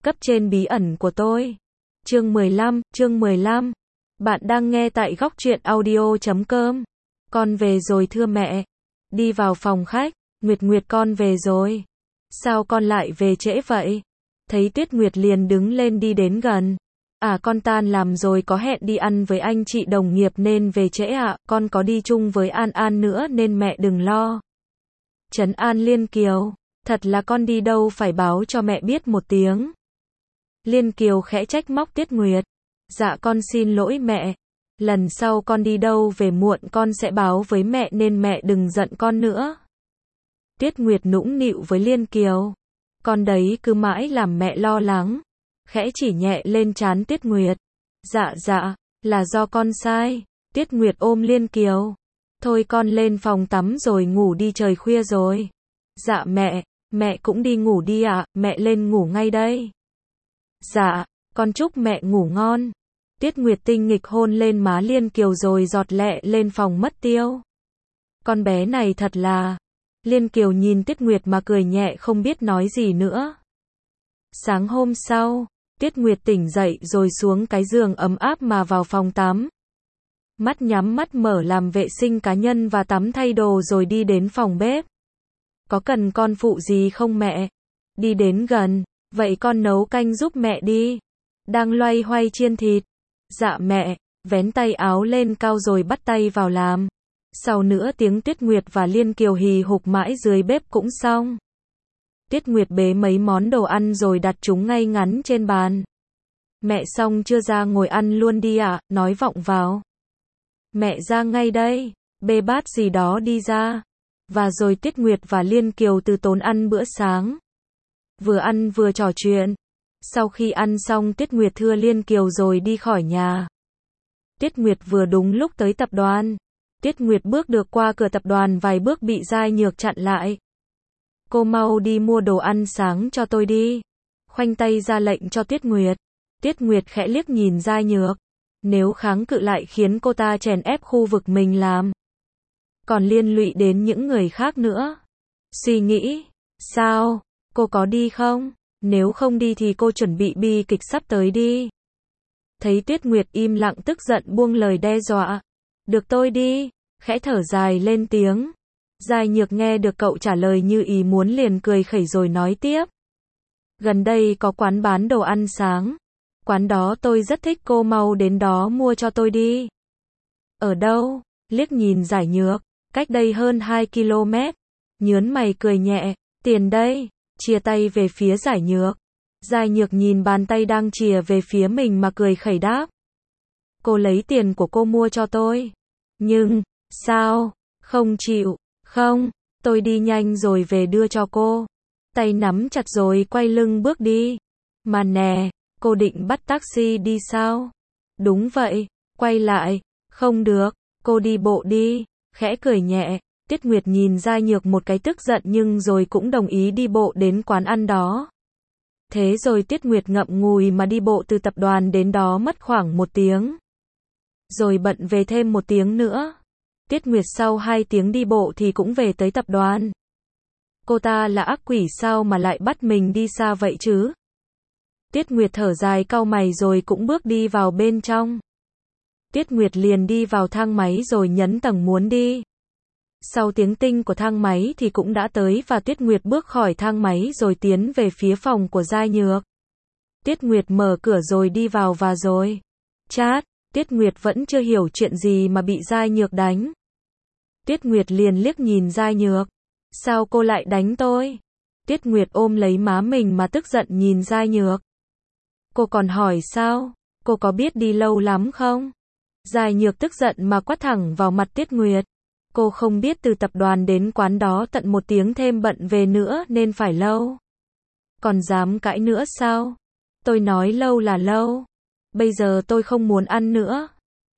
Cấp trên bí ẩn của tôi. Chương 15. Bạn đang nghe tại góc truyện audio.com. Con về rồi thưa mẹ. Đi vào phòng khách, Nguyệt con về rồi. Sao con lại về trễ vậy? Thấy Tuyết Nguyệt liền đứng lên đi đến gần. Con tan làm rồi, có hẹn đi ăn với anh chị đồng nghiệp nên về trễ ạ. Con có đi chung với An An nữa nên mẹ đừng lo. Trấn an Liên Kiều. Thật là con đi đâu phải báo cho mẹ biết một tiếng. Liên Kiều khẽ trách móc Tuyết Nguyệt. Dạ con xin lỗi mẹ. Lần sau con đi đâu về muộn con sẽ báo với mẹ nên mẹ đừng giận con nữa. Tuyết Nguyệt nũng nịu với Liên Kiều. Con đấy cứ mãi làm mẹ lo lắng. Khẽ chỉ nhẹ lên trán Tuyết Nguyệt. Dạ, là do con sai. Tuyết Nguyệt ôm Liên Kiều. Thôi con lên phòng tắm rồi ngủ đi, trời khuya rồi. Dạ mẹ cũng đi ngủ đi ạ, mẹ lên ngủ ngay đây. Dạ, con chúc mẹ ngủ ngon. Tuyết Nguyệt tinh nghịch hôn lên má Liên Kiều rồi giọt lẹ lên phòng mất tiêu. Con bé này thật là... Liên Kiều nhìn Tuyết Nguyệt mà cười nhẹ không biết nói gì nữa. Sáng hôm sau, Tuyết Nguyệt tỉnh dậy rồi xuống cái giường ấm áp mà vào phòng tắm. Mắt nhắm mắt mở làm vệ sinh cá nhân và tắm thay đồ rồi đi đến phòng bếp. Có cần con phụ gì không mẹ? Đi đến gần, vậy con nấu canh giúp mẹ đi. Đang loay hoay chiên thịt. Dạ mẹ, vén tay áo lên cao rồi bắt tay vào làm. Sau nửa tiếng Tuyết Nguyệt và Liên Kiều hì hục mãi dưới bếp cũng xong. Tuyết Nguyệt bế mấy món đồ ăn rồi đặt chúng ngay ngắn trên bàn. Mẹ xong chưa, ra ngồi ăn luôn đi ạ, nói vọng vào. Mẹ ra ngay đây, bê bát gì đó đi ra. Và rồi Tuyết Nguyệt và Liên Kiều từ tốn ăn bữa sáng. Vừa ăn vừa trò chuyện. Sau khi ăn xong Tuyết Nguyệt thưa Liên Kiều rồi đi khỏi nhà. Tuyết Nguyệt vừa đúng lúc tới tập đoàn. Tuyết Nguyệt bước được qua cửa tập đoàn vài bước bị Giai Nhược chặn lại. Cô mau đi mua đồ ăn sáng cho tôi đi. Khoanh tay ra lệnh cho Tuyết Nguyệt. Tuyết Nguyệt khẽ liếc nhìn Giai Nhược. Nếu kháng cự lại khiến cô ta chèn ép khu vực mình làm. Còn liên lụy đến những người khác nữa. Suy nghĩ, sao, cô có đi không? Nếu không đi thì cô chuẩn bị bi kịch sắp tới đi. Thấy Tuyết Nguyệt im lặng tức giận buông lời đe dọa. Được tôi đi, khẽ thở dài lên tiếng. Giai Nhược nghe được cậu trả lời như ý muốn liền cười khẩy rồi nói tiếp. Gần đây có quán bán đồ ăn sáng. Quán đó tôi rất thích, cô mau đến đó mua cho tôi đi. Ở đâu? Liếc nhìn Giai Nhược. Cách đây hơn 2 km. Nhớn mày cười nhẹ. Tiền đây. Chia tay về phía Giai Nhược. Giai Nhược nhìn bàn tay đang chìa về phía mình mà cười khẩy đáp. Cô lấy tiền của cô mua cho tôi. Nhưng, sao? Không chịu. Không, tôi đi nhanh rồi về đưa cho cô. Tay nắm chặt rồi quay lưng bước đi. Mà nè, cô định bắt taxi đi sao? Đúng vậy, quay lại. Không được, cô đi bộ đi. Khẽ cười nhẹ, Tuyết Nguyệt nhìn Giai Nhược một cái tức giận nhưng rồi cũng đồng ý đi bộ đến quán ăn đó. Thế rồi Tuyết Nguyệt ngậm ngùi mà đi bộ từ tập đoàn đến đó mất khoảng 1 tiếng. Rồi bận về thêm 1 tiếng nữa. Tuyết Nguyệt sau 2 tiếng đi bộ thì cũng về tới tập đoàn. Cô ta là ác quỷ sao mà lại bắt mình đi xa vậy chứ? Tuyết Nguyệt thở dài cau mày rồi cũng bước đi vào bên trong. Tuyết Nguyệt liền đi vào thang máy rồi nhấn tầng muốn đi. Sau tiếng tinh của thang máy thì cũng đã tới và Tuyết Nguyệt bước khỏi thang máy rồi tiến về phía phòng của Giai Nhược. Tuyết Nguyệt mở cửa rồi đi vào và rồi. Chát, Tuyết Nguyệt vẫn chưa hiểu chuyện gì mà bị Giai Nhược đánh. Tuyết Nguyệt liền liếc nhìn Giai Nhược. Sao cô lại đánh tôi? Tuyết Nguyệt ôm lấy má mình mà tức giận nhìn Giai Nhược. Cô còn hỏi sao? Cô có biết đi lâu lắm không? Giai Nhược tức giận mà quát thẳng vào mặt Tuyết Nguyệt. Cô không biết từ tập đoàn đến quán đó tận 1 tiếng thêm bận về nữa nên phải lâu. Còn dám cãi nữa sao? Tôi nói lâu là lâu. Bây giờ tôi không muốn ăn nữa.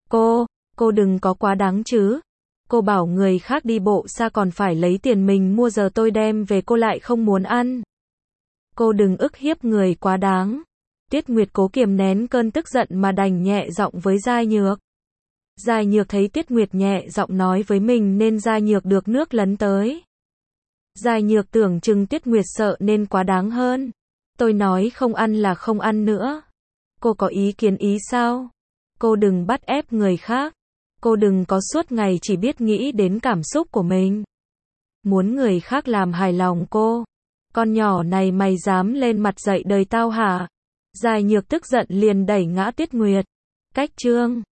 Cô đừng có quá đáng chứ. Cô bảo người khác đi bộ xa còn phải lấy tiền mình mua, giờ tôi đem về cô lại không muốn ăn. Cô đừng ức hiếp người quá đáng. Tuyết Nguyệt cố kiềm nén cơn tức giận mà đành nhẹ giọng với Giai Nhược. Giai Nhược thấy Tuyết Nguyệt nhẹ giọng nói với mình nên Giai Nhược được nước lấn tới. Giai Nhược tưởng chừng Tuyết Nguyệt sợ nên quá đáng hơn. Tôi nói không ăn là không ăn nữa. Cô có ý kiến ý sao? Cô đừng bắt ép người khác. Cô đừng có suốt ngày chỉ biết nghĩ đến cảm xúc của mình. Muốn người khác làm hài lòng cô. Con nhỏ này mày dám lên mặt dạy đời tao hả? Giai Nhược tức giận liền đẩy ngã Tuyết Nguyệt. Cách chương